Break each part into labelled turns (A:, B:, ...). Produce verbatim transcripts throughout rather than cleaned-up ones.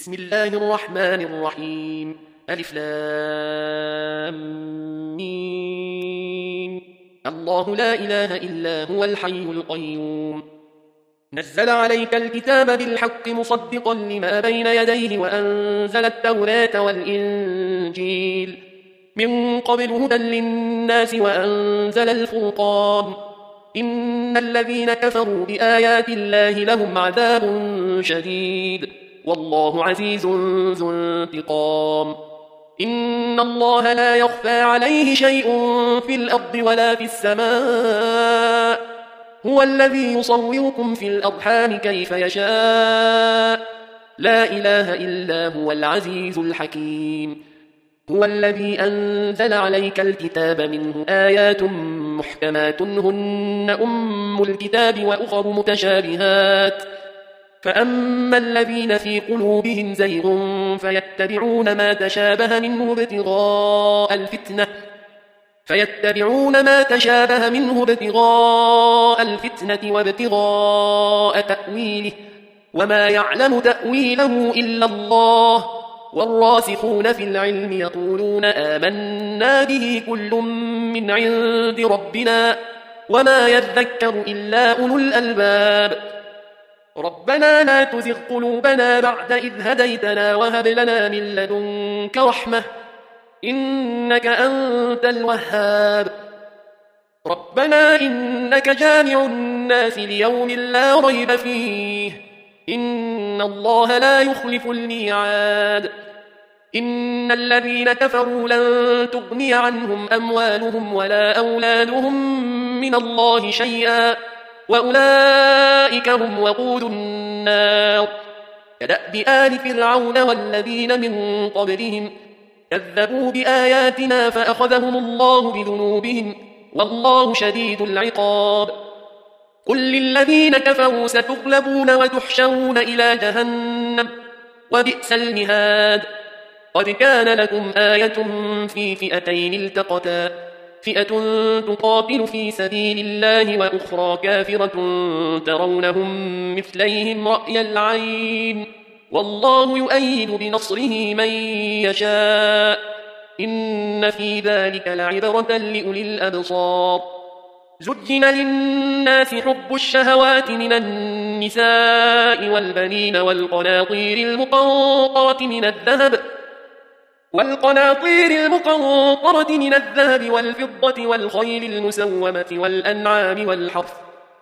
A: بسم الله الرحمن الرحيم ألف لام ميم. الله لا إله إلا هو الحي القيوم. نزل عليك الكتاب بالحق مصدقا لما بين يديه وأنزل التوراة والإنجيل من قبل هدى للناس وأنزل الفرقان. إن الذين كفروا بآيات الله لهم عذاب شديد والله عزيز ذو انتقام. إن الله لا يخفى عليه شيء في الأرض ولا في السماء. هو الذي يصوركم في الأرحام كيف يشاء. لا إله إلا هو العزيز الحكيم. هو الذي أنزل عليك الكتاب منه آيات محكمات هن أم الكتاب وأخر متشابهات فأما الذين في قلوبهم زيغ فيتبعون ما تشابه منه ابتغاء الفتنة فيتبعون ما تشابه منه ابتغاء الفتنة وابتغاء تأويله وما يعلم تأويله إلا الله والراسخون في العلم يقولون آمنا به كل من عند ربنا وما يذكر إلا أولو الألباب. ربنا لا تزغ قلوبنا بعد إذ هديتنا وهب لنا من لدنك رحمة إنك أنت الوهاب. ربنا إنك جامع الناس ليوم لا ريب فيه إن الله لا يخلف الميعاد. إن الذين كفروا لن تغني عنهم أموالهم ولا أولادهم من الله شيئا وأولئك هم وقود النار. كدأب آل فرعون والذين من قبلهم كذبوا بآياتنا فأخذهم الله بذنوبهم والله شديد العقاب. قل للذين كفروا ستغلبون وتحشرون إلى جهنم وبئس المهاد. قد كان لكم آية في فئتين التقتا فئة تقاتل في سبيل الله وأخرى كافرة ترونهم مثليهم رأي العين والله يؤيد بنصره من يشاء إن في ذلك لعبرة لأولي الأبصار. زجن للناس حب الشهوات من النساء والبنين والقناطير المقنطرة من الذهب والقناطير المقنطرة من الذهب والفضة والخيل المسومة والأنعام والحرث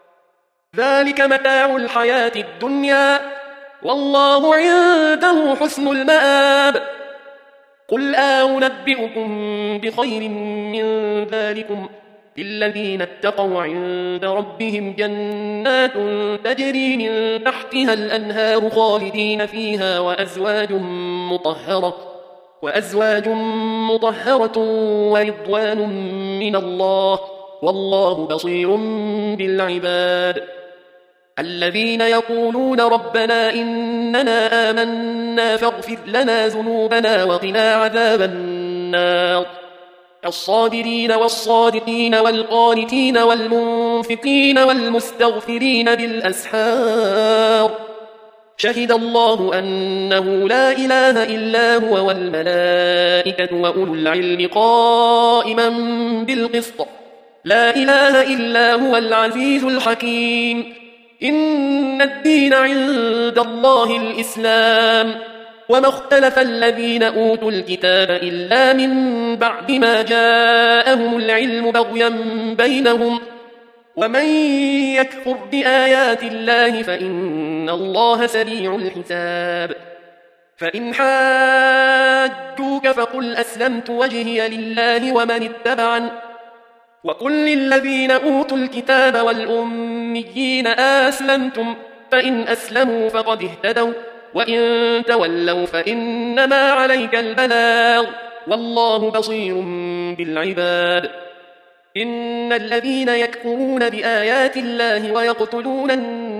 A: ذلك متاع الحياة الدنيا والله عنده حسن المآب. قل أنبئكم بخير من ذلكم للذين اتقوا عند ربهم جنات تجري من تحتها الأنهار خالدين فيها وأزواج مطهرة وأزواج مطهرة ورضوان من الله والله بصير بالعباد. الذين يقولون ربنا إننا آمنا فاغفر لنا ذنوبنا وقنا عذاب النار. الصابرين والصادقين والقانتين والمنفقين والمستغفرين بالأسحار. شهد الله أنه لا إله إلا هو والملائكة وأولو العلم قائما بالقسط لا إله إلا هو العزيز الحكيم. إن الدين عند الله الإسلام وما اختلف الذين أوتوا الكتاب إلا من بعد ما جاءهم العلم بغيا بينهم ومن يكفر بآيات الله فإن الله سريع الحساب. فإن حاجوك فقل أسلمت وجهي لله ومن اتبعن وقل للذين أوتوا الكتاب والأميين أسلمتم فإن أسلموا فقد اهتدوا وإن تولوا فإنما عليك البلاغ والله بصير بالعباد. إن الذين يكفرون بآيات الله ويقتلون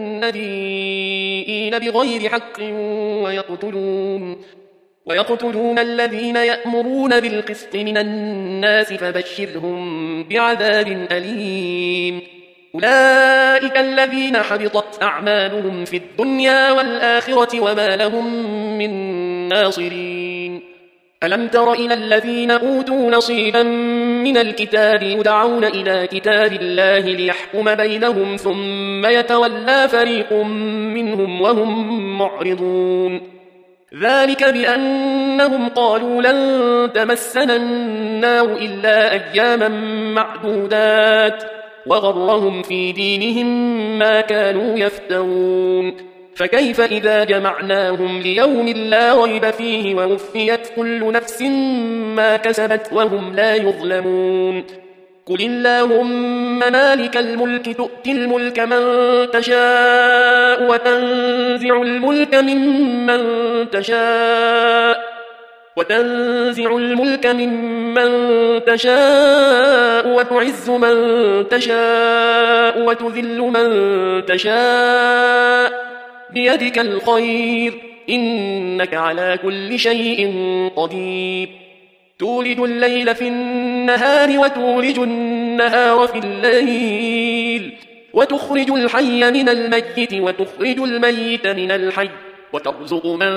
A: النبيين بغير حق ويقتلون ويقتلون الذين يأمرون بالقسط من الناس فبشرهم بعذاب أليم. أولئك الذين حبطت أعمالهم في الدنيا والآخرة وما لهم من ناصرين. ألم تر إلى الذين أوتوا نصيبا من الكتاب يدعون إلى كتاب الله ليحكم بينهم ثم يتولى فريق منهم وهم معرضون. ذلك بأنهم قالوا لن تمسنا النار إلا أياما معدودات وغرهم في دينهم ما كانوا يفترون. فكيف إذا جمعناهم ليوم لا ريب فيه ووفيت كل نفس ما كسبت وهم لا يظلمون. قل اللهم مالك الملك تؤتي الملك من تشاء وتنزع الملك ممن تشاء وتنزع الملك ممن تشاء وتعز من تشاء وتذل من تشاء بيدك الخير إنك على كل شيء قدير. تولج الليل في النهار وتولج النهار في الليل وتخرج الحي من الميت وتخرج الميت من الحي وترزق من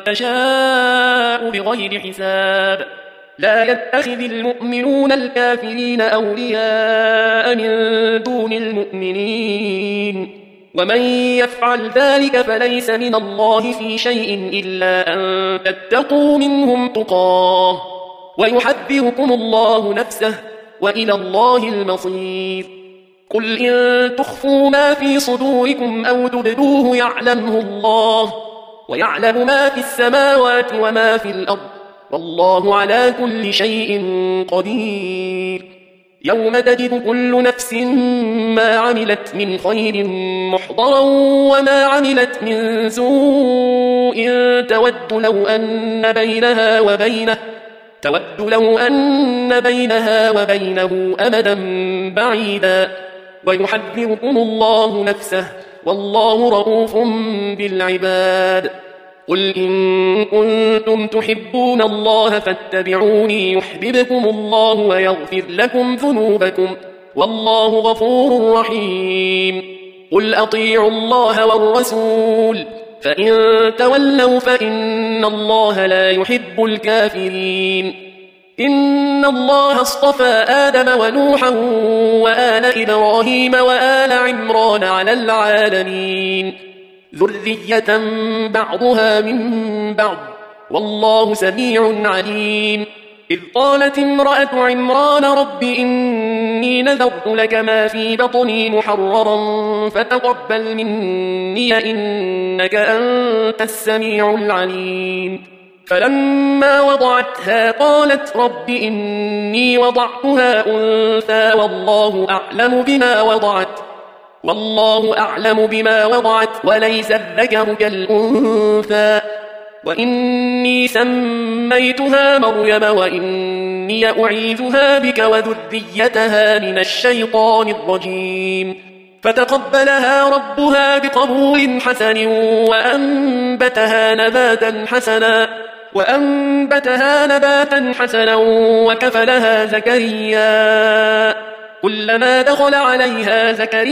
A: تشاء بغير حساب. لا يتخذ المؤمنون الكافرين أولياء من دون المؤمنين ومن يفعل ذلك فليس من الله في شيء إلا أن تتقوا منهم تقاه ويحذركم الله نفسه وإلى الله المصير. قل إن تخفوا ما في صدوركم أو تبدوه يعلمه الله ويعلم ما في السماوات وما في الأرض والله على كل شيء قدير. يوم تجد كل نفس ما عملت من خير محضرا وما عملت من سوء تود لو أن بينها وبينه تود لو أن بينها وبينه أمدا بعيدا ويحذركم الله نفسه والله رؤوف بالعباد. قل إن كنتم تحبون الله فاتبعوني يحببكم الله ويغفر لكم ذنوبكم والله غفور رحيم. قل أطيعوا الله والرسول فإن تولوا فإن الله لا يحب الكافرين. إن الله اصطفى آدم ونوحا وآل إبراهيم وآل عمران على العالمين ذرية بعضها من بعض والله سميع عليم. إذ قالت امرأة عمران رب إني نذرت لك ما في بطني محررا فتقبل مني إنك أنت السميع العليم. فلما وضعتها قالت رب إني وضعتها أنثى والله أعلم بما وضعت والله أعلم بما وضعت وليس الذكر كالأنثى وإني سميتها مريم وإني أعيذها بك وذريتها من الشيطان الرجيم. فتقبلها ربها بقبول حسن وأنبتها نباتا حسنا وأنبتها نباتا حسنا وكفلها زكريا كلما دخل عليها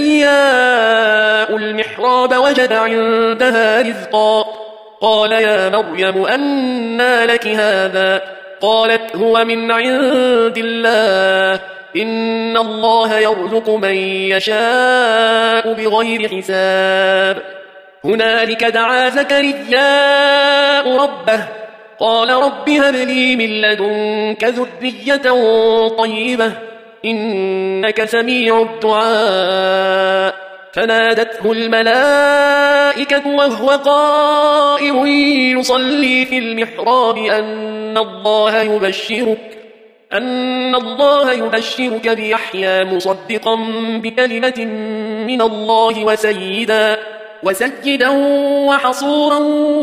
A: زكرياء المحراب وجد عندها رزقا قال يا مريم أنى لك هذا قالت هو من عند الله إن الله يرزق من يشاء بغير حساب. هنالك دعا زكرياء ربه قال رب هب لي من لدنك ذرية طيبة إنك سميع الدعاء. فنادته الملائكة وهو قائم يصلي في المحراب أن الله يبشرك أن الله يبشرك بيحيى مصدقا بكلمة من الله وسيدا وسيدا وحصورا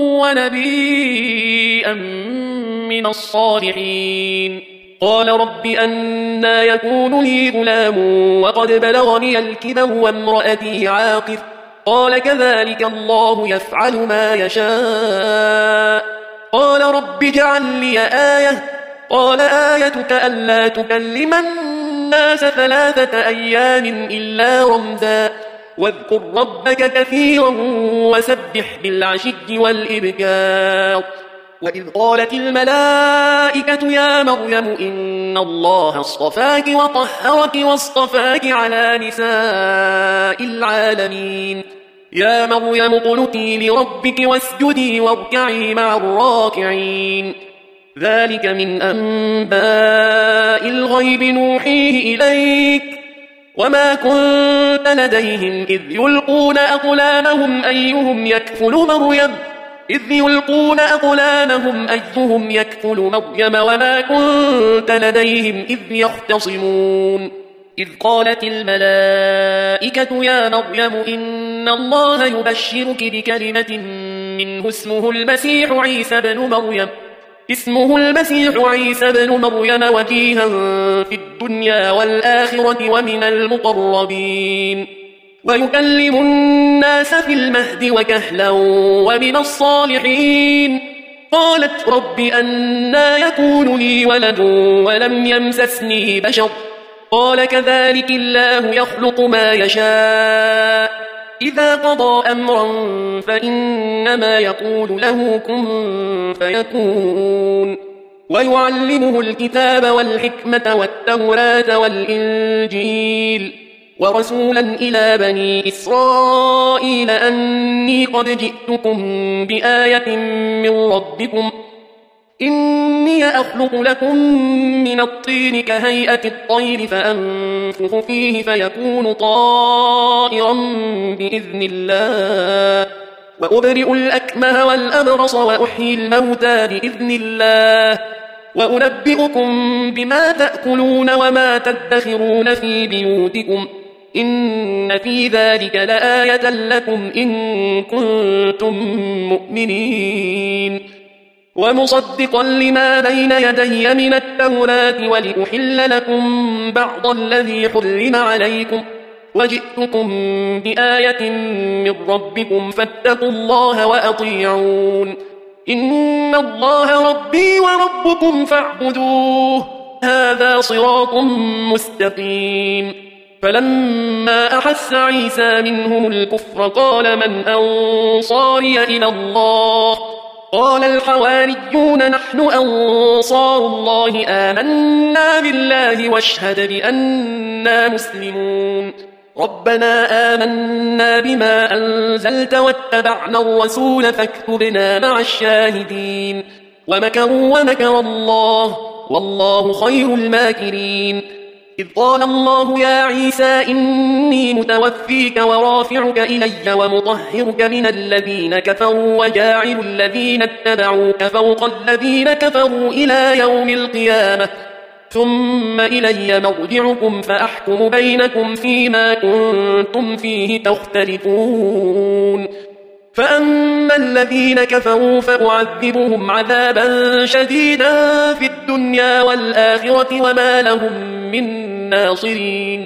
A: ونبيا من الصالحين. قال رب أنى يكون لي غلام وقد بلغني الكبر وامرأتي عاقر قال كذلك الله يفعل ما يشاء. قال رب اجعل لي آية قال آيتك ألا تكلم الناس ثلاثة أيام إلا رمزا واذكر ربك كثيرا وسبح بالعشي والإبكار وإذ قالت الملائكة يا مريم إن الله اصطفاك وطهرك واصطفاك على نساء العالمين يا مريم اقنتي لربك واسجدي واركعي مع الراكعين ذلك من أنباء الغيب نوحيه إليك وما كنت لديهم إذ يلقون أقلامهم أيهم يكفل مريم إذ يلقون أقلامهم أيهم يكفل مريم وما كنت لديهم إذ يختصمون إذ قالت الملائكة يا مريم إن الله يبشرك بكلمة منه اسمه المسيح عيسى بن مريم اسمه المسيح عيسى بن مريم وجيها في الدنيا والآخرة ومن المقربين ويكلم الناس في المهد وكهلا ومن الصالحين قالت رب أنى يكون لي ولد ولم يمسسني بشر قال كذلك الله يخلق ما يشاء إذا قضى أمرا فإنما يقول له كن فيكون ويعلمه الكتاب والحكمة والتوراة والإنجيل ورسولا إلى بني إسرائيل أني قد جئتكم بآية من ربكم إني أخلق لكم من الطين كهيئة الطير فأنفخ فيه فيكون طائرا بإذن الله وأبرئ الأكمه والأبرص وأحيي الموتى بإذن الله وأنبئكم بما تأكلون وما تدخرون في بيوتكم إن في ذلك لآية لكم إن كنتم مؤمنين ومصدقا لما بين يدي من التوراة ولأحل لكم بعض الذي حرم عليكم وجئتكم بآية من ربكم فاتقوا الله وأطيعون إن الله ربي وربكم فاعبدوه هذا صراط مستقيم فلما أحس عيسى منهم الكفر قال من أنصاري إلى الله قال الحواريون نحن أنصار الله آمنا بالله واشهد بأننا مسلمون ربنا آمنا بما أنزلت واتبعنا الرسول فاكتبنا مع الشاهدين ومكروا ومكر الله والله خير الماكرين إذ قال الله يا عيسى إني متوفيك ورافعك إلي ومطهرك من الذين كفروا وجاعل الذين اتبعوك فوق الذين كفروا إلى يوم القيامة ثم إلي مرجعكم فأحكم بينكم فيما كنتم فيه تختلفون فأما الذين كفروا فأعذبهم عذابا شديدا في الدنيا والآخرة وما لهم من ناصرين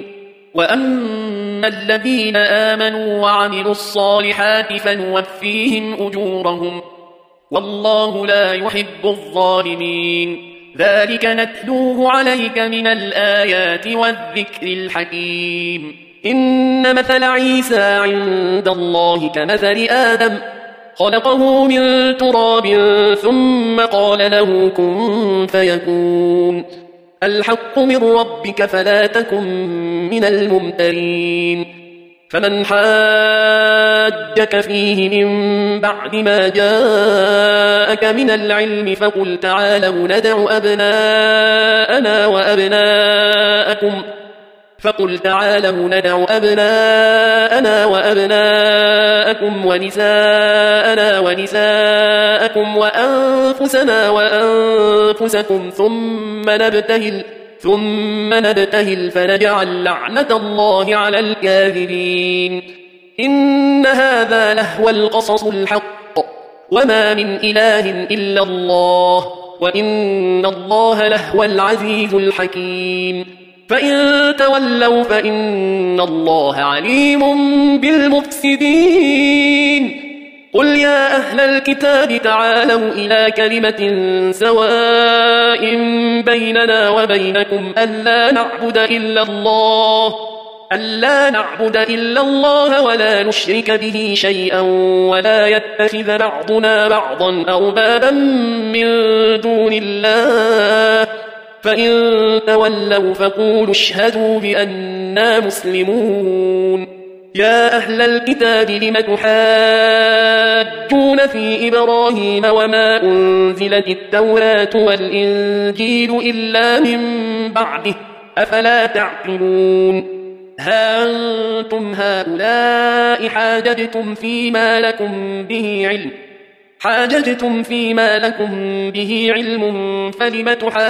A: وأما الذين آمنوا وعملوا الصالحات فنوفيهم أجورهم والله لا يحب الظالمين ذلك نتلوه عليك من الآيات والذكر الحكيم إن مثل عيسى عند الله كمثل آدم خلقه من تراب ثم قال له كن فيكون الحق من ربك فلا تكن من الممترين فمن حاجك فيه من بعد ما جاءك من العلم فقل تعالوا ندع أبناءنا وأبناءكم فقل تعالوا ندع أبناءنا وأبناءكم ونساءنا ونساءكم وأنفسنا وأنفسكم ثم نبتهل ثم نبتهل فنجعل لعنة الله على الكاذبين إن هذا لهو القصص الحق وما من إله إلا الله وإن الله لهو العزيز الحكيم فإن تولوا فإن الله عليم بالمفسدين قل يا أهل الكتاب تعالوا إلى كلمة سواء بيننا وبينكم ألا نعبد إلا الله ألا نعبد إلا الله ولا نشرك به شيئا ولا يتخذ بعضنا بعضا أربابا من دون الله فإن تولوا فقولوا اشهدوا بأننا مسلمون يا أهل الكتاب لم تحاجون في إبراهيم وما أنزلت التوراة والإنجيل إلا من بعده أفلا تعقلون ها أنتم هؤلاء حاججتم فيما لكم به علم حاججتم فيما لكم به علم فلم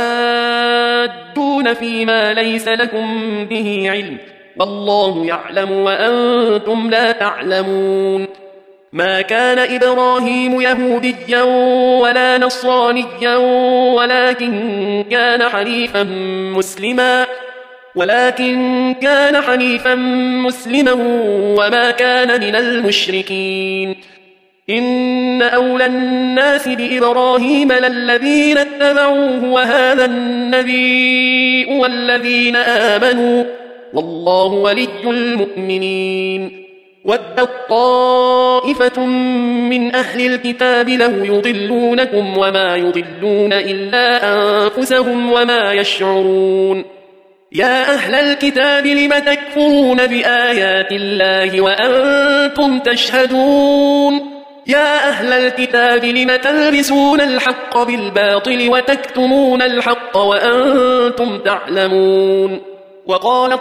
A: تحاجون فيما ليس لكم به علم والله يعلم وأنتم لا تعلمون ما كان إبراهيم يهوديا ولا نصرانيا ولكن كان حنيفا مسلما ولكن كان حنيفا مسلما وما كان من المشركين إن أولى الناس بإبراهيم للذين اتبعوه وهذا النبي والذين آمنوا والله ولي المؤمنين ودت طائفة من أهل الكتاب لو يضلونكم وما يضلون إلا أنفسهم وما يشعرون يا أهل الكتاب لم تكفرون بآيات الله وأنتم تشهدون يا أهل الكتاب لم تلبسون الحق بالباطل وتكتمون الحق وأنتم تعلمون وقالت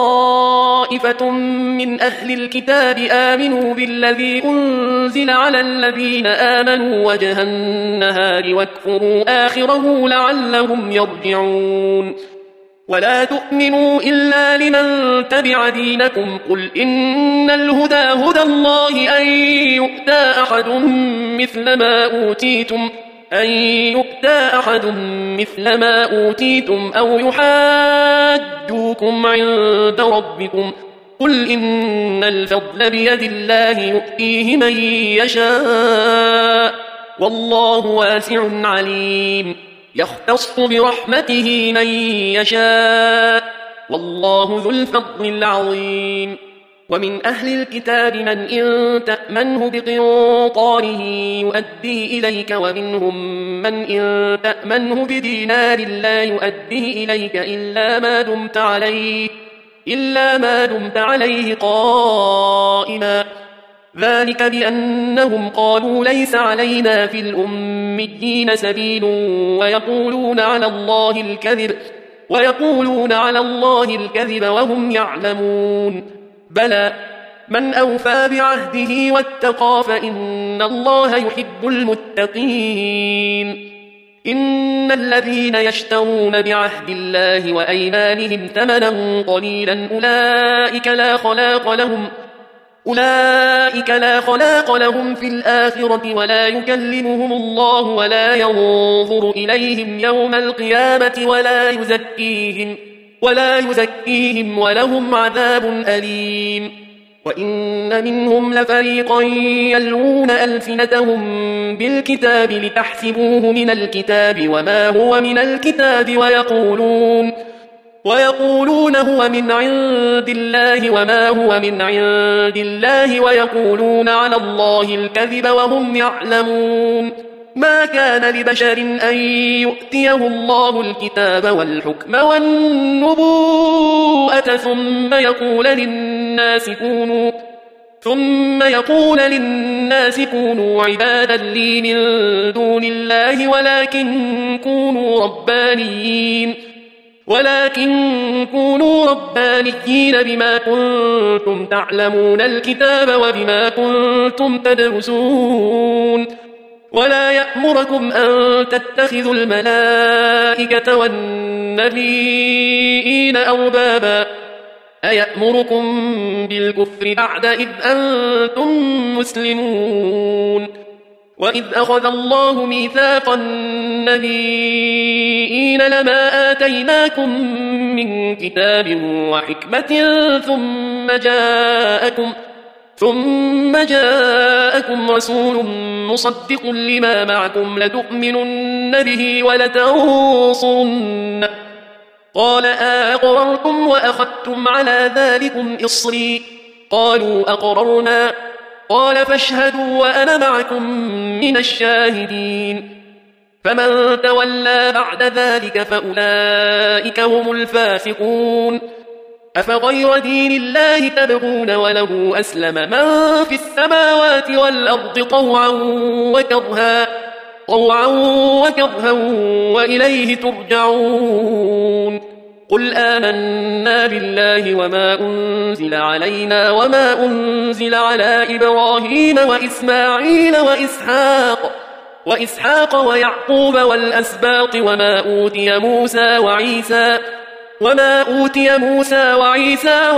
A: طائفة من أهل الكتاب آمنوا بالذي أنزل على الذين آمنوا وجه النهار واكفروا آخره لعلهم يرجعون ولا تؤمنوا إلا لمن تبع دينكم قل إن الهدى هدى الله أن يؤتى أحد مثل ما أوتيتم أن يؤتى أحد مثل ما أوتيتم أو يحاجوكم عند ربكم قل إن الفضل بيد الله يؤتيه من يشاء والله واسع عليم يختص برحمته من يشاء والله ذو الفضل العظيم ومن أهل الكتاب من إن تأمنه بقنطاره يؤديه إليك ومنهم من إن تأمنه بدينار لا يؤديه إليك إلا ما دمت عليه إلا ما دمت عليه قائما ذلك بأنهم قالوا ليس علينا في الأميين سبيل ويقولون على الله الكذب ويقولون على الله الكذب وهم يعلمون بلى من أوفى بعهده واتقى فإن الله يحب المتقين إن الذين يشترون بعهد الله وأيمانهم ثمنا قليلا أولئك لا خلاق لهم أولئك لا خلاق لهم في الآخرة ولا يكلمهم الله ولا ينظر إليهم يوم القيامة ولا يزكيهم ولا يزكيهم ولهم عذاب أليم وإن منهم لفريقا يلوون ألسنتهم بالكتاب لتحسبوه من الكتاب وما هو من الكتاب ويقولون ويقولون هو من عند الله وما هو من عند الله ويقولون على الله الكذب وهم يعلمون ما كان لبشر أن يؤتيه الله الكتاب والحكم والنبوءة ثم يقول للناس كونوا ثم يقول للناس كونوا عبادا لي من دون الله ولكن كونوا ربانيين ولكن كونوا ربانيين بما كنتم تعلمون الكتاب وبما كنتم تدرسون ولا يأمركم أن تتخذوا الملائكة والنبيين أربابا أيأمركم بالكفر بعد إذ أنتم مسلمون وإذ أخذ الله ميثاق النبيين لما آتيناكم من كتاب وحكمة ثم جاءكم ثم جاءكم رسول مصدق لما معكم لتؤمنن به ولتنصرنه قال أأقررتم وأخذتم على ذلكم إصري قالوا أقررنا قال فاشهدوا وأنا معكم من الشاهدين فمن تولى بعد ذلك فأولئك هم الفاسقون أفغير دين الله تبغون وله أسلم من في السماوات والأرض طوعا وكرها طوعا وكرها وإليه ترجعون قل آمنا بالله وما أنزل علينا وما أنزل على إبراهيم وإسماعيل وإسحاق وإسحاق ويعقوب والأسباط وما أوتي موسى وعيسى وما أوتي موسى وعيسى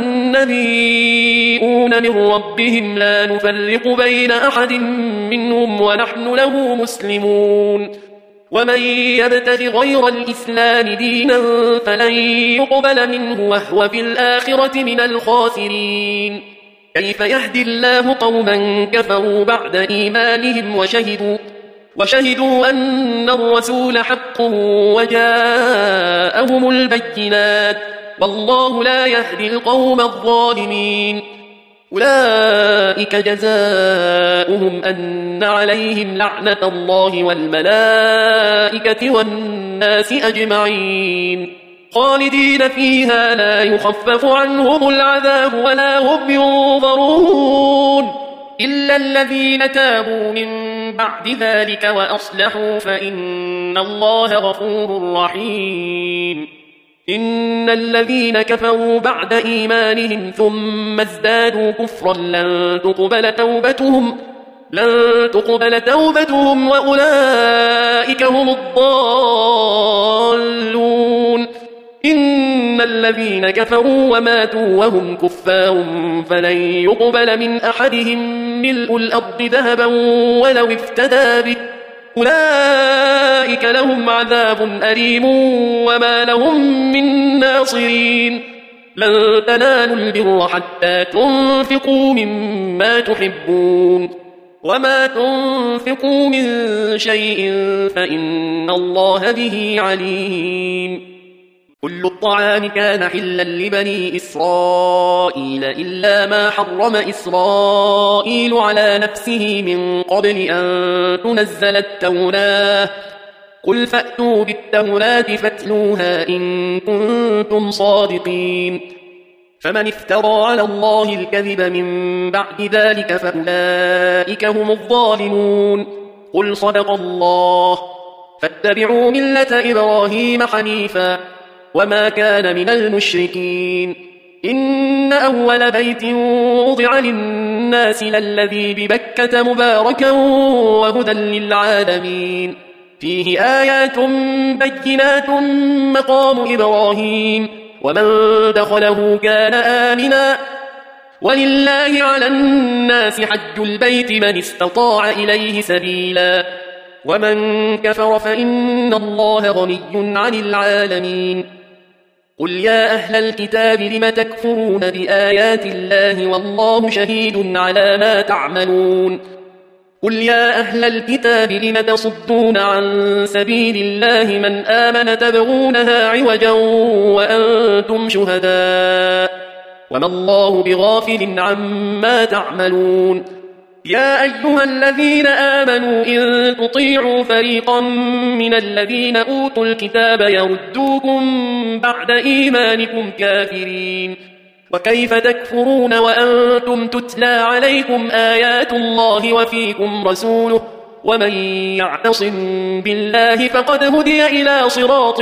A: والنبيون من ربهم لا نفرق بين أحد منهم ونحن له مسلمون ومن يبتغ غير الإسلام دينا فلن يقبل منه وهو في الآخرة من الخاسرين كيف يهدي الله قوما كفروا بعد إيمانهم وشهدوا وشهدوا أن الرسول حق وجاءهم البينات والله لا يهدي القوم الظالمين أولئك جزاؤهم أن عليهم لعنة الله والملائكة والناس أجمعين خالدين فيها لا يخفف عنهم العذاب ولا هم ينظرون إلا الذين تابوا من بعد ذلك وأصلحوا فإن الله غفور رحيم إن الذين كفروا بعد إيمانهم ثم ازدادوا كفرا لن تقبل توبتهم لن تقبل توبتهم وأولئك هم الضالون إن الذين كفروا وماتوا وهم كفار فلن يقبل من أحدهم ملء الأرض ذهبا ولو افتدى به أولئك لهم عذاب أليم وما لهم من ناصرين لن تنالوا البر حتى تنفقوا مما تحبون وما تنفقوا من شيء فإن الله به عليم كل الطعام كان حلا لبني إسرائيل إلا ما حرم إسرائيل على نفسه من قبل أن تنزل التوراة قل فأتوا بالتوراة فاتلوها إن كنتم صادقين فمن افترى على الله الكذب من بعد ذلك فأولئك هم الظالمون قل صدق الله فاتبعوا ملة إبراهيم حنيفا وما كان من المشركين إن أول بيت وضع للناس للذي ببكة مباركا وهدى للعالمين فيه آيات بينات مقام إبراهيم ومن دخله كان آمنا ولله على الناس حج البيت من استطاع إليه سبيلا ومن كفر فإن الله غني عن العالمين قل يا أهل الكتاب لم تكفرون بآيات الله والله شهيد على ما تعملون قل يا أهل الكتاب لم تصدون عن سبيل الله من آمن تبغونها عوجا وأنتم شهداء وما الله بغافل عما تعملون يا أيها الذين آمنوا إن تطيعوا فريقا من الذين أوتوا الكتاب يردوكم بعد إيمانكم كافرين وكيف تكفرون وأنتم تتلى عليكم آيات الله وفيكم رسوله ومن يعتصم بالله فقد هدي إلى صراط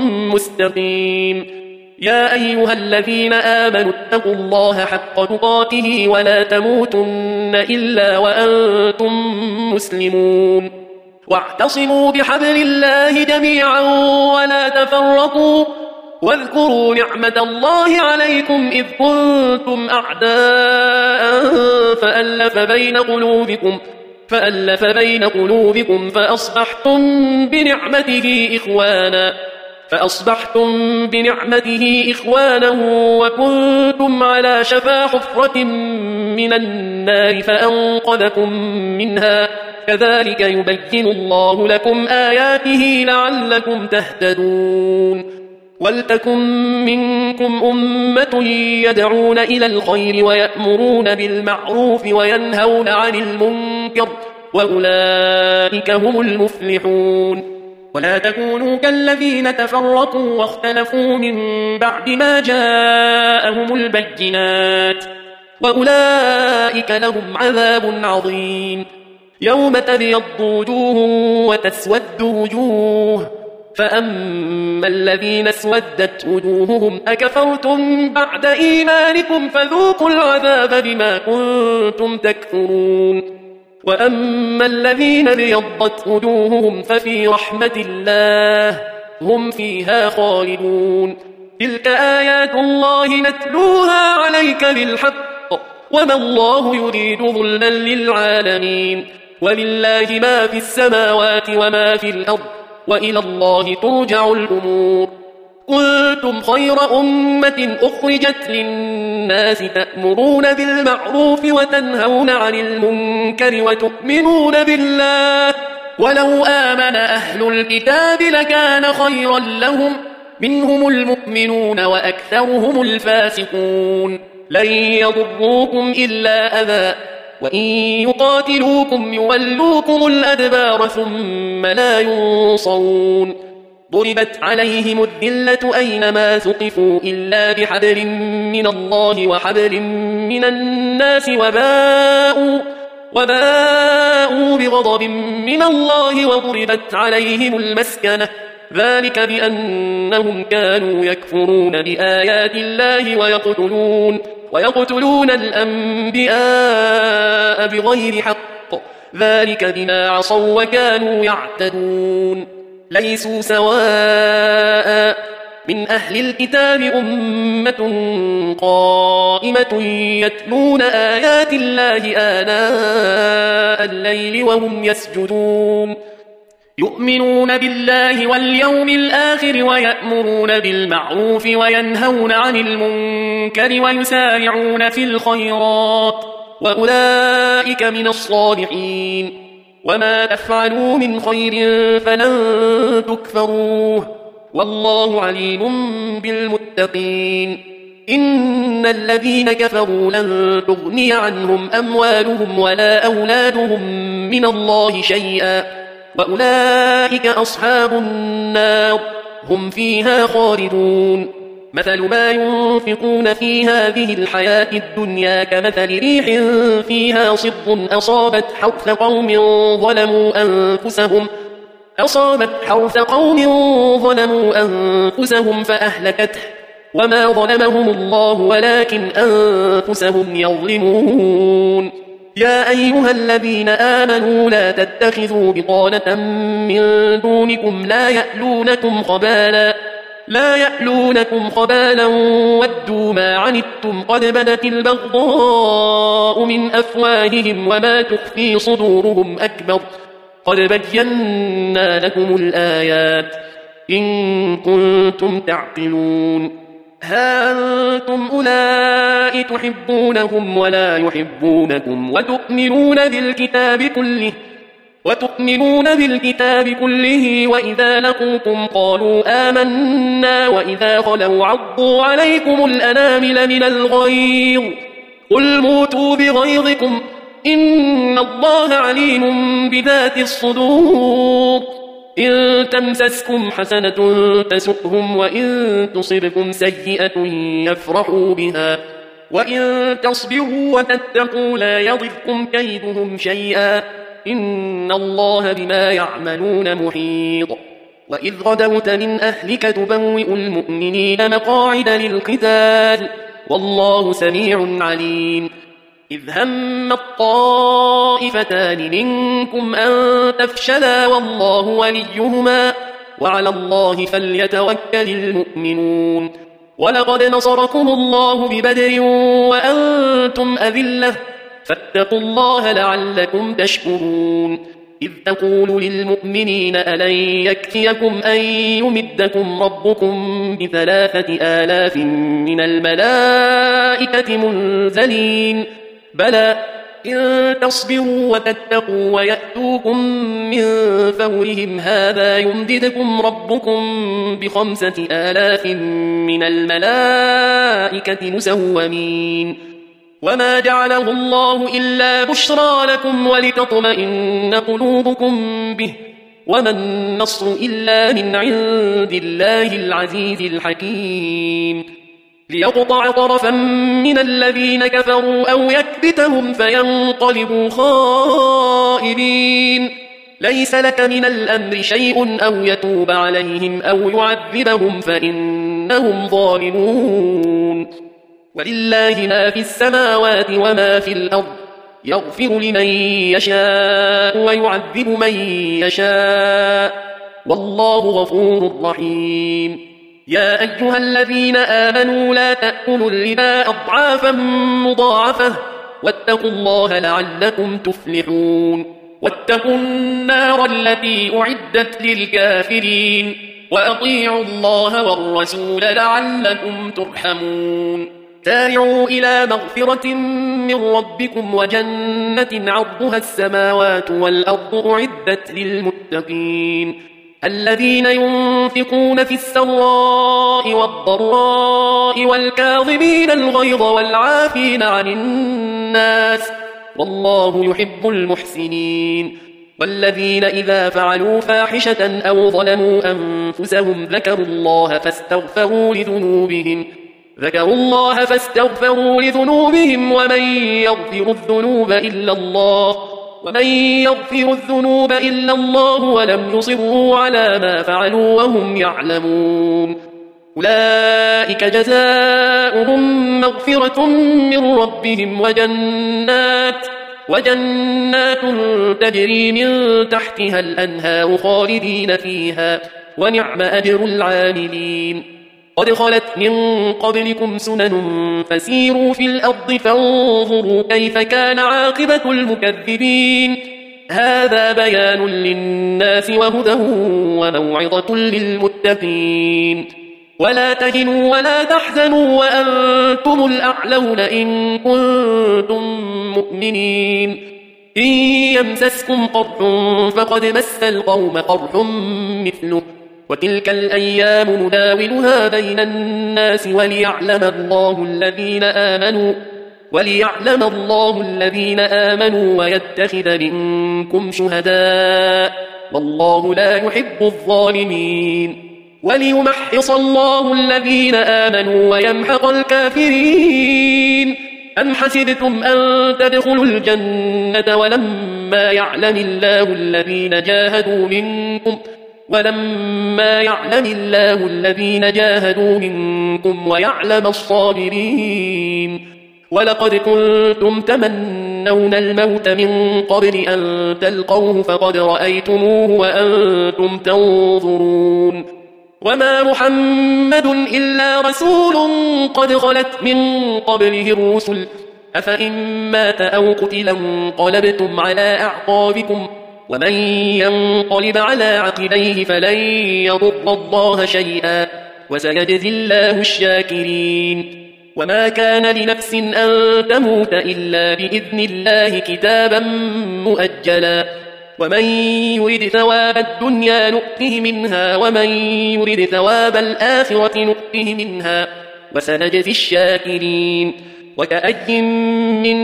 A: مستقيم يا أيها الذين آمنوا اتقوا الله حق تقاته ولا تموتن إلا وأنتم مسلمون واعتصموا بحبل الله جميعا ولا تفرقوا واذكروا نعمة الله عليكم إذ كنتم أعداء فألف بين قلوبكم فألف بين قلوبكم فأصبحتم بنعمته إخوانا فأصبحتم بنعمته إخوانا وكنتم على شفا حفرة من النار فأنقذكم منها كذلك يبين الله لكم آياته لعلكم تهتدون ولتكن منكم أمة يدعون إلى الخير ويأمرون بالمعروف وينهون عن المنكر وأولئك هم المفلحون ولا تكونوا كالذين تفرقوا واختلفوا من بعد ما جاءهم البينات وأولئك لهم عذاب عظيم يوم تبيض وجوه وتسود وجوه فأما الذين اسودت وجوههم أكفرتم بعد إيمانكم فذوقوا العذاب بما كنتم تكفرون وأما الذين ابيضت وجوههم ففي رحمة الله هم فيها خالدون تلك آيات الله نتلوها عليك بالحق وما الله يريد ظلما للعالمين ولله ما في السماوات وما في الأرض وإلى الله ترجع الأمور كنتم خير أمة أخرجت للناس تأمرون بالمعروف وتنهون عن المنكر وتؤمنون بالله ولو آمن أهل الكتاب لكان خيرا لهم منهم المؤمنون وأكثرهم الفاسقون لن يضروكم إلا أذى وإن يقاتلوكم يولوكم الأدبار ثم لا ينصرون ضربت عليهم الذلة أينما ثقفوا إلا بحبل من الله وحبل من الناس وباءوا, وباءوا بغضب من الله وضربت عليهم المسكنة ذلك بأنهم كانوا يكفرون بآيات الله ويقتلون, ويقتلون الأنبياء بغير حق ذلك بما عصوا وكانوا يعتدون ليسوا سواء من أهل الكتاب أمة قائمة يتلون آيات الله آناء الليل وهم يسجدون يؤمنون بالله واليوم الآخر ويأمرون بالمعروف وينهون عن المنكر ويسارعون في الخيرات وأولئك من الصالحين وما تفعلوا من خير فلن تكفروه والله عليم بالمتقين إن الذين كفروا لن تغني عنهم أموالهم ولا أولادهم من الله شيئا وأولئك أصحاب النار هم فيها خالدون مثل ما ينفقون في هذه الحياة الدنيا كمثل ريح فيها صر أصابت حرث قوم ظلموا أنفسهم أصابت حرث قوم ظلموا أنفسهم فأهلكته وما ظلمهم الله ولكن أنفسهم يظلمون يا أيها الذين آمنوا لا تتخذوا بطانة من دونكم لا يألونكم خبالا لا يألونكم خبالا ودوا ما عنتم قد بدت البغضاء من أفواههم وما تخفي صدورهم أكبر قد بينا لكم الآيات إن كنتم تعقلون ها أنتم أولئك تحبونهم ولا يحبونكم وتؤمنون بالكتاب كله وتؤمنون بالكتاب كله وإذا لقوكم قالوا آمنا وإذا خلوا عضوا عليكم الأنامل من الغيظ قل موتوا بغيظكم إن الله عليم بذات الصدور إن تمسسكم حسنة تسؤهم وإن تصبكم سيئة يفرحوا بها وإن تصبروا وتتقوا لا يضركم كيدهم شيئا إن الله بما يعملون محيط وإذ غدوت من أهلك تبوئ المؤمنين مقاعد للقتال والله سميع عليم إذ هم الطائفتان منكم أن تفشلا والله وليهما وعلى الله فليتوكل المؤمنون ولقد نصركم الله ببدر وأنتم أذلة فاتقوا الله لعلكم تشكرون إذ تقول للمؤمنين ألن يكفيكم أن يمدكم ربكم بثلاثة آلاف من الملائكة منزلين بلى إن تصبروا وتتقوا ويأتوكم من فورهم هذا يمددكم ربكم بخمسة آلاف من الملائكة مسومين وما جعله الله إلا بشرى لكم ولتطمئن قلوبكم به وما النصر إلا من عند الله العزيز الحكيم ليقطع طرفا من الذين كفروا أو يكبتهم فينقلبوا خائبين ليس لك من الأمر شيء أو يتوب عليهم أو يعذبهم فإنهم ظالمون ولله ما في السماوات وما في الأرض يغفر لمن يشاء ويعذب من يشاء والله غفور رحيم يا أيها الذين آمنوا لا تأكلوا الربا أضعافا مضاعفة واتقوا الله لعلكم تفلحون واتقوا النار التي أعدت للكافرين وأطيعوا الله والرسول لعلكم ترحمون سارعوا إلى مغفرة من ربكم وجنة عرضها السماوات والأرض أعدت للمتقين الذين ينفقون في السراء والضراء والكاظمين الغيظ والعافين عن الناس والله يحب المحسنين والذين إذا فعلوا فاحشة أو ظلموا أنفسهم ذكروا الله فاستغفروا لذنوبهم ذكروا الله فاستغفروا لذنوبهم ومن يغفر الذنوب إلا الله ومن يغفر الذنوب إلا الله ولم يصروا على ما فعلوا وهم يعلمون أولئك جزاؤهم مغفرة من ربهم وجنات وجنات تجري من تحتها الأنهار خالدين فيها ونعم أجر العاملين قد خلت من قبلكم سنن فسيروا في الأرض فانظروا كيف كان عاقبة المكذبين هذا بيان للناس وهدى وموعظة للمتقين ولا تهنوا ولا تحزنوا وأنتم الأعلون إن كنتم مؤمنين إن يمسسكم قرح فقد مس القوم قرح مثله وتلك الأيام نداولها بين الناس وليعلم الله الذين آمنوا وليعلم الله الذين آمنوا ويتخذ منكم شهداء والله لا يحب الظالمين وليمحص الله الذين آمنوا ويمحق الكافرين أم حسبتم أن تدخلوا الجنة ولما يعلم الله الذين جاهدوا منكم ولما يعلم الله الذين جاهدوا منكم ويعلم الصابرين ولقد كنتم تمنون الموت من قبل أن تلقوه فقد رأيتموه وأنتم تنظرون وما محمد إلا رسول قد خلت من قبله الرسل أفإن مات أو قتل انقلبتم على أعقابكم ومن ينقلب على عقبيه فلن يضر الله شيئا وسيجزي الله الشاكرين وما كان لنفس أن تموت إلا بإذن الله كتابا مؤجلا ومن يرد ثواب الدنيا نؤته منها ومن يرد ثواب الآخرة نؤته منها وسنجزي الشاكرين وكأي من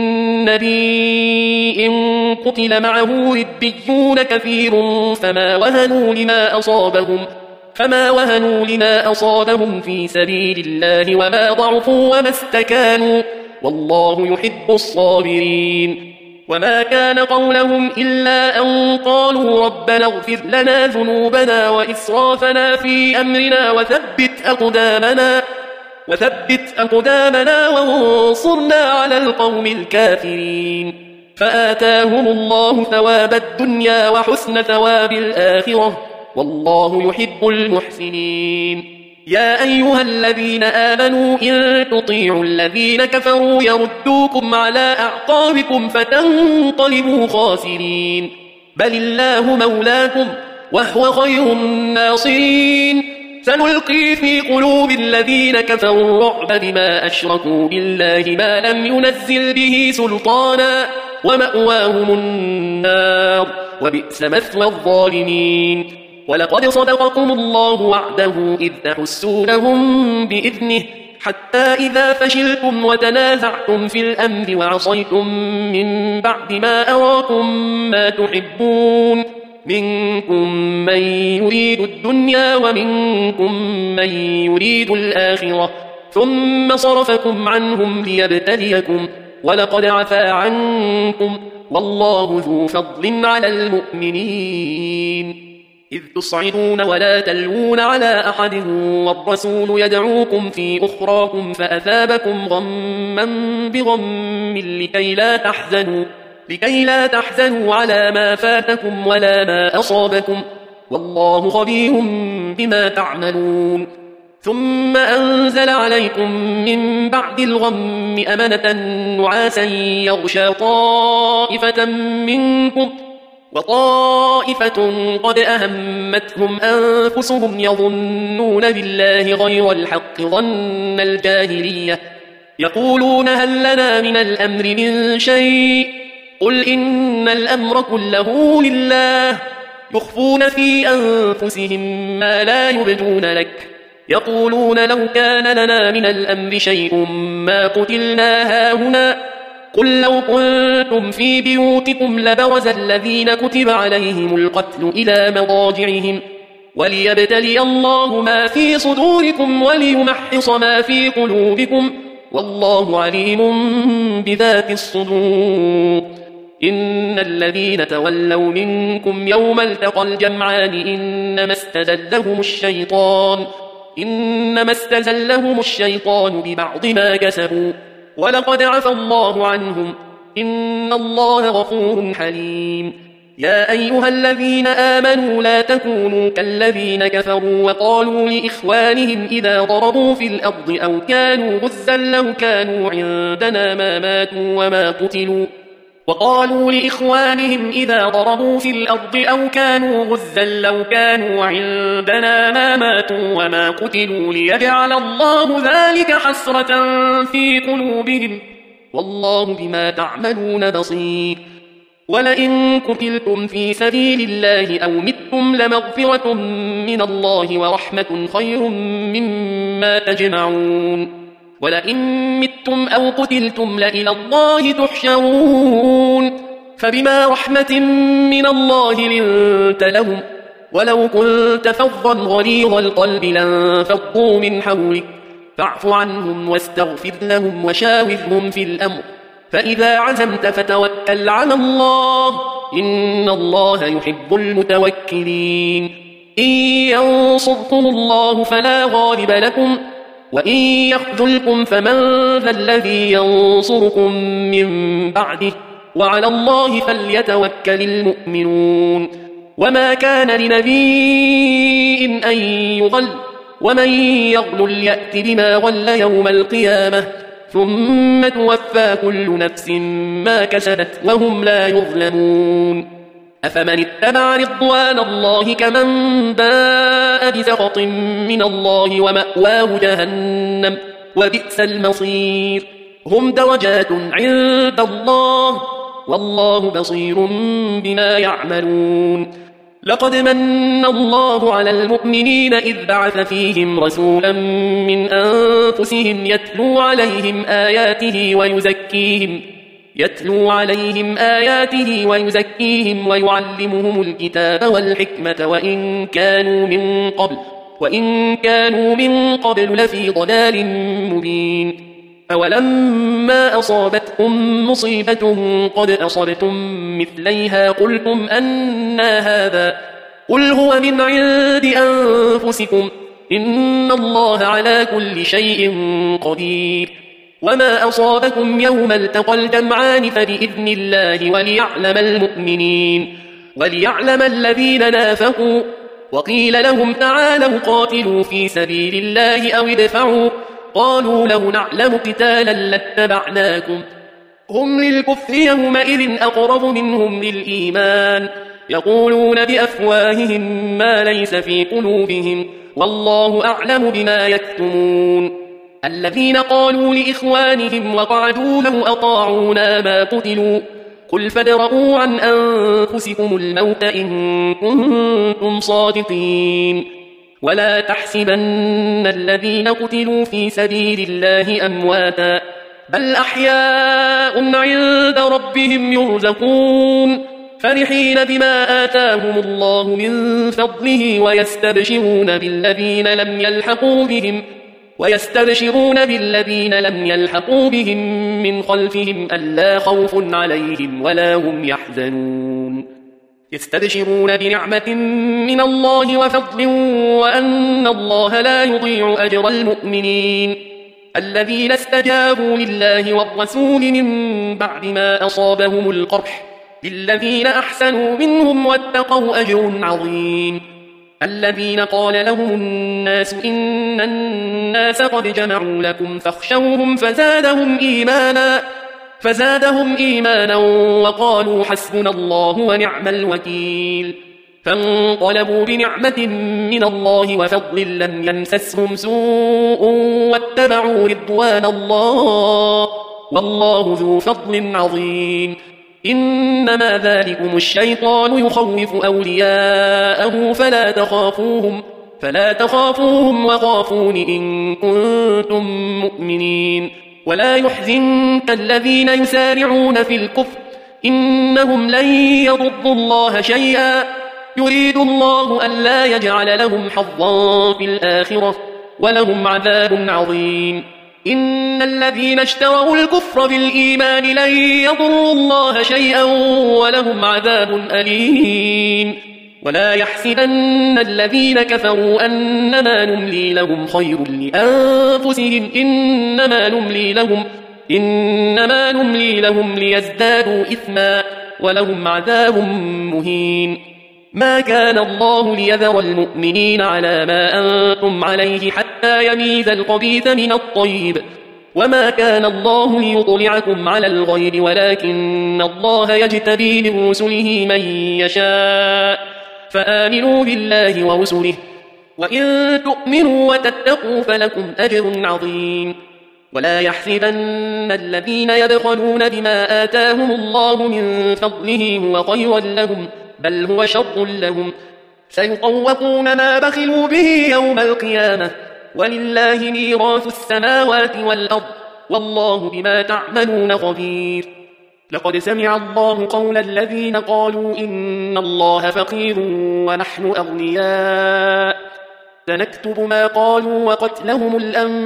A: نبي قتل معه ربيون كثير فما وهنوا لما أصابهم فما وهنوا لما أصابهم في سبيل الله وما ضعفوا وما استكانوا والله يحب الصابرين وما كان قولهم إلا أن قالوا ربنا اغفر لنا ذنوبنا وإسرافنا في أمرنا وثبت أقدامنا وثبت أقدامنا وانصرنا على القوم الكافرين فآتاهم الله ثواب الدنيا وحسن ثواب الآخرة والله يحب المحسنين يا أيها الذين آمنوا إن تطيعوا الذين كفروا يردوكم على أعقابكم فتنقلبوا خاسرين بل الله مولاكم وهو خير الناصرين سنلقي في قلوب الذين كفروا الرعب بما أشركوا بالله ما لم ينزل به سلطانا ومأواهم النار وبئس مثوى الظالمين ولقد صدقكم الله وعده إذ تحسونهم بإذنه حتى إذا فشلتم وتنازعتم في الأمر وعصيتم من بعد ما أراكم ما تحبون منكم من يريد الدنيا ومنكم من يريد الآخرة ثم صرفكم عنهم ليبتليكم ولقد عفا عنكم والله ذو فضل على المؤمنين إذ تصعدون ولا تلوون على أحد والرسول يدعوكم في أخراكم فأثابكم غما بغم لكي لا تحزنوا لكي لا تحزنوا على ما فاتكم ولا ما أصابكم والله خبير بما تعملون ثم أنزل عليكم من بعد الغم أمنة نعاسا يغشى طائفة منكم وطائفة قد أهمتهم أنفسهم يظنون بالله غير الحق ظن الجاهلية يقولون هل لنا من الأمر من شيء قل إن الأمر كله لله يخفون في أنفسهم ما لا يبدون لك يقولون لو كان لنا من الأمر شيء ما قتلنا هاهنا قل لو كنتم في بيوتكم لبرز الذين كتب عليهم القتل إلى مضاجعهم وليبتلي الله ما في صدوركم وليمحص ما في قلوبكم والله عليم بذات الصدور إن الذين تولوا منكم يوم التقى الجمعان إنما استزلهم الشيطان إنما استزلهم الشيطان ببعض ما كسبوا ولقد عفى الله عنهم إن الله غفور حليم يا أيها الذين آمنوا لا تكونوا كالذين كفروا وقالوا لإخوانهم إذا ضربوا في الأرض أو كانوا غزا لو كانوا عندنا ما ماتوا وما قتلوا وقالوا لإخوانهم إذا ضربوا في الأرض أو كانوا غزا لو كانوا عندنا ما ماتوا وما قتلوا ليجعل الله ذلك حسرة في قلوبهم والله بما تعملون بصير ولئن قتلتم في سبيل الله أو متم لمغفرة من الله ورحمة خير مما تجمعون ولئن متم أو قتلتم لإلى الله تحشرون فبما رحمة من الله لنت لهم ولو كنت فظا غليظ القلب لانفضوا من حولك فاعف عنهم واستغفر لهم وشاورهم في الأمر فإذا عزمت فتوكل على الله إن الله يحب المتوكلين إن ينصركم الله فلا غالب لكم وإن يخذلكم فمن ذا الذي ينصركم من بعده وعلى الله فليتوكل المؤمنون وما كان لنبي أن يغل ومن يغل يأت بما غل يوم القيامة ثم توفى كل نفس ما كسبت وهم لا يظلمون أفمن اتبع رضوان الله كمن باء بسخط من الله ومأواه جهنم وبئس المصير هم درجات عند الله والله بصير بما يعملون لقد من الله على المؤمنين إذ بعث فيهم رسولا من أنفسهم يتلو عليهم آياته ويزكيهم يتلو عليهم آياته ويزكيهم ويعلمهم الكتاب والحكمة وإن كانوا من قبل وإن كانوا من قبل لفي ضلال مبين أولما أصابتكم مصيبة قد أصبتم مثليها قلتم أنى هذا قل هو من عند أنفسكم إن الله على كل شيء قدير وما أصابكم يوم التقى الجمعان فبإذن الله وليعلم المؤمنين وليعلم الذين نافقوا وقيل لهم تعالوا قاتلوا في سبيل الله أو ادفعوا قالوا لو نعلم قتالا لاتبعناكم هم للكفر يومئذ أقرب منهم للإيمان يقولون بأفواههم ما ليس في قلوبهم والله أعلم بما يكتمون الذين قالوا لإخوانهم وقعدوا لو أطاعونا ما قتلوا قل فادرءوا عن أنفسكم الموت إن كنتم صادقين ولا تحسبن الذين قتلوا في سبيل الله أمواتا بل أحياء عند ربهم يرزقون فرحين بما آتاهم الله من فضله ويستبشرون بالذين لم يلحقوا بهم ويستبشرون بالذين لم يلحقوا بهم من خلفهم ألا خوف عليهم ولا هم يحزنون يستبشرون بنعمة من الله وفضل وأن الله لا يضيع أجر المؤمنين الذين استجابوا لله والرسول من بعد ما أصابهم القرح للذين أحسنوا منهم واتقوا أجر عظيم الذين قال لهم الناس إن الناس قد جمعوا لكم فاخشوهم فزادهم إيمانا فزادهم إيمانا وقالوا حسبنا الله ونعم الوكيل فانقلبوا بنعمة من الله وفضل لم يمسسهم سوء واتبعوا رضوان الله والله ذو فضل عظيم إنما ذلكم الشيطان يخوف أولياءه فلا تخافوهم فلا تخافوهم وخافون إن كنتم مؤمنين ولا يحزنك الذين يسارعون في الكفر إنهم لن يضروا الله شيئا يريد الله ألا يجعل لهم حظا في الآخرة ولهم عذاب عظيم إن الذين اشتروا الكفر بالإيمان لن يضروا الله شيئا ولهم عذاب أليم ولا يحسبن الذين كفروا أنما نملي لهم خير لأنفسهم إنما نملي لهم إنما نملي لهم ليزدادوا إثما ولهم عذاب مهين ما كان الله ليذر المؤمنين على ما أنتم عليه حتى يميز الخبيث من الطيب وما كان الله ليطلعكم على الغيب ولكن الله يجتبي من رسله من يشاء فآمنوا بالله ورسله وإن تؤمنوا وتتقوا فلكم أجر عظيم ولا يحسبن الذين يبخلون بما آتاهم الله من فضله هو خيرا لهم بل هو شر لهم سيطوقون ما بخلوا به يوم القيامة ولله ميراث السماوات والأرض والله بما تعملون خبير لقد سمع الله قول الذين قالوا إن الله فقير ونحن أغنياء سنكتب ما قالوا وقتلهم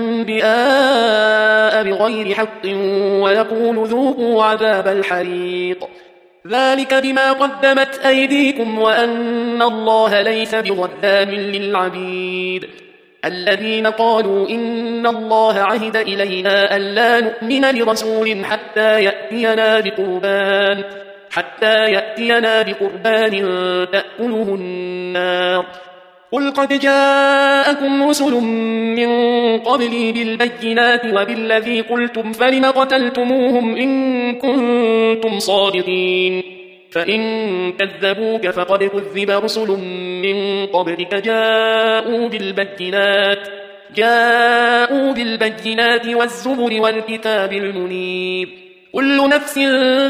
A: الأنبياء بغير حق ويقول ذوقوا عذاب الحريق ذلك بما قدمت أيديكم وأن الله ليس بظلام للعبيد الذين قالوا إن الله عهد إلينا ألا نؤمن لرسول حتى يأتينا بقربان حتى يأتينا بقربان تأكله النار قل قد جاءكم رسل من قبلي بالبينات وبالذي قلتم فلم قتلتموهم إن كنتم صادقين فإن كذبوك فقد كذب رسل من قبلك جاءوا بالبينات جاءوا بالبينات والزبر والكتاب المنير كل نفس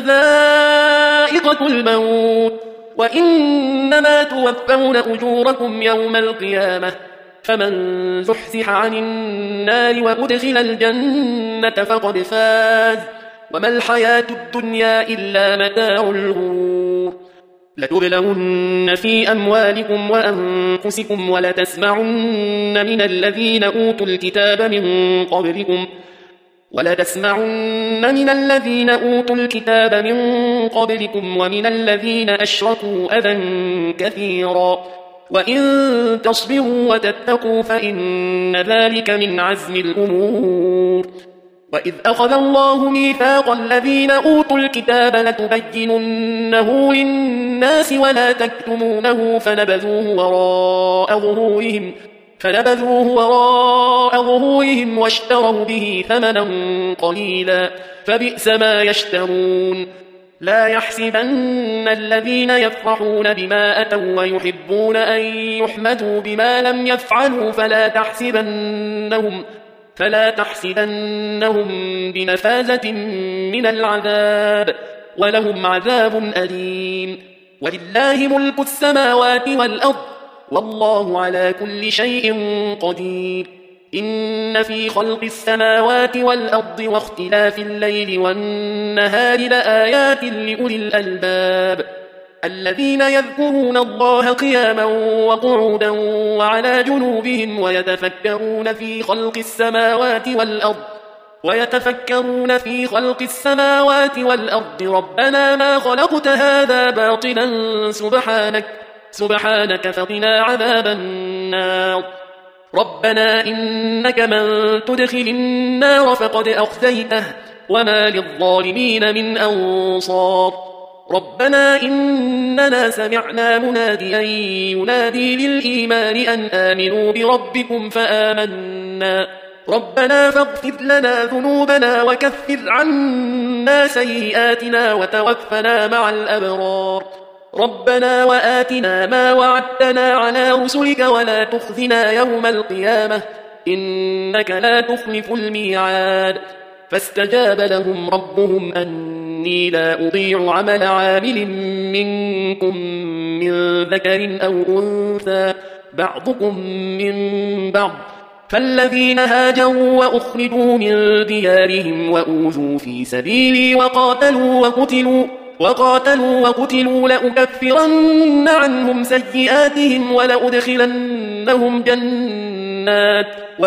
A: ذائقة الموت وإنما توفون أجوركم يوم القيامة فمن زحزح عن النار وأدخل الجنة فقد فاز وما الحياة الدنيا إلا متاع الغرور لتبلغن في أموالكم وأنفسكم ولتسمعن من الذين أوتوا الكتاب من قبلكم ولتسمعن من الذين أوتوا الكتاب من قبلكم ومن الذين أشركوا أذى كثيرا وإن تصبروا وتتقوا فإن ذلك من عزم الأمور وإذ أخذ الله ميثاق الذين أوتوا الكتاب لتبيننه للناس ولا تكتمونه فنبذوه وراء ظهورهم فنبذوه وراء ظهورهم واشتروا به ثمنا قليلا فبئس ما يشترون لا يحسبن الذين يفرحون بما أتوا ويحبون أن يحمدوا بما لم يفعلوا فلا تحسبنهم فلا تحسبنهم بمفازة من العذاب ولهم عذاب أليم. ولله ملك السماوات والأرض والله على كل شيء قدير. إن في خلق السماوات والأرض واختلاف الليل والنهار لآيات لأولي الألباب الذين يذكرون الله قياما وقعودا وعلى جنوبهم ويتفكرون في خلق السماوات والأرض ويتفكرون في خلق السماوات والأرض ربنا ما خلقت هذا باطلا سبحانك سبحانك فقنا عذاب النار. ربنا إنك من تدخل النار فقد أخزيته وما للظالمين من أنصار. ربنا إننا سمعنا مناديا ينادي للإيمان أن آمنوا بربكم فآمنا ربنا فاغفر لنا ذنوبنا وكفر عنا سيئاتنا وتوفنا مع الأبرار. ربنا وآتنا ما وعدتنا على رسلك ولا تخزنا يوم القيامة إنك لا تخلف الميعاد. فاستجاب لهم ربهم أني لا أضيع عمل عامل منكم من ذكر أو أنثى بعضكم من بعض فالذين هاجروا وأخرجوا من ديارهم وأوذوا في سبيلي وقاتلوا وقتلوا وقاتلوا وقتلوا لأكفرن عنهم سيئاتهم ولأدخلنهم جنات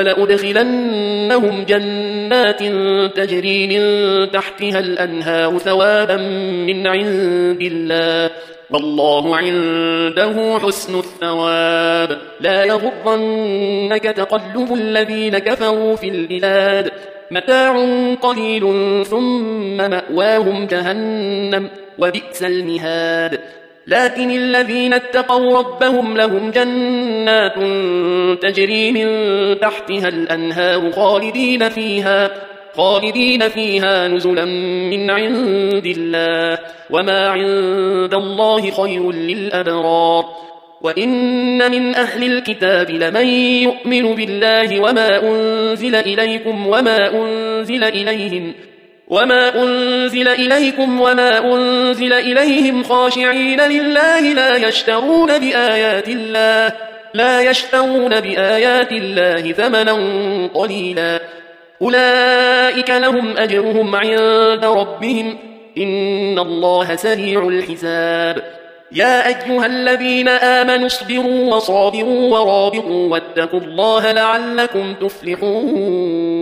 A: ولأدخلنهم جنات تجري من تحتها الأنهار ثوابا من عند الله والله عنده حسن الثواب. لا يغرنك تقلب الذين كفروا في البلاد متاع قليل ثم مأواهم جهنم وبئس المهاد. لكن الذين اتقوا ربهم لهم جنات تجري من تحتها الأنهار خالدين فيها خالدين فيها نزلا من عند الله وما عند الله خير للأبرار. وإن من أهل الكتاب لمن يؤمن بالله وما أنزل إليكم وما أنزل إليهم وما أنزل إليكم وما أنزل إليهم خاشعين لله لا يشترون بآيات الله لا يشترون بآيات الله ثمنا قليلا أولئك لهم أجرهم عند ربهم إن الله سريع الحساب. يا أيها الذين آمنوا اصبروا وصابروا ورابطوا واتقوا الله لعلكم تفلحون.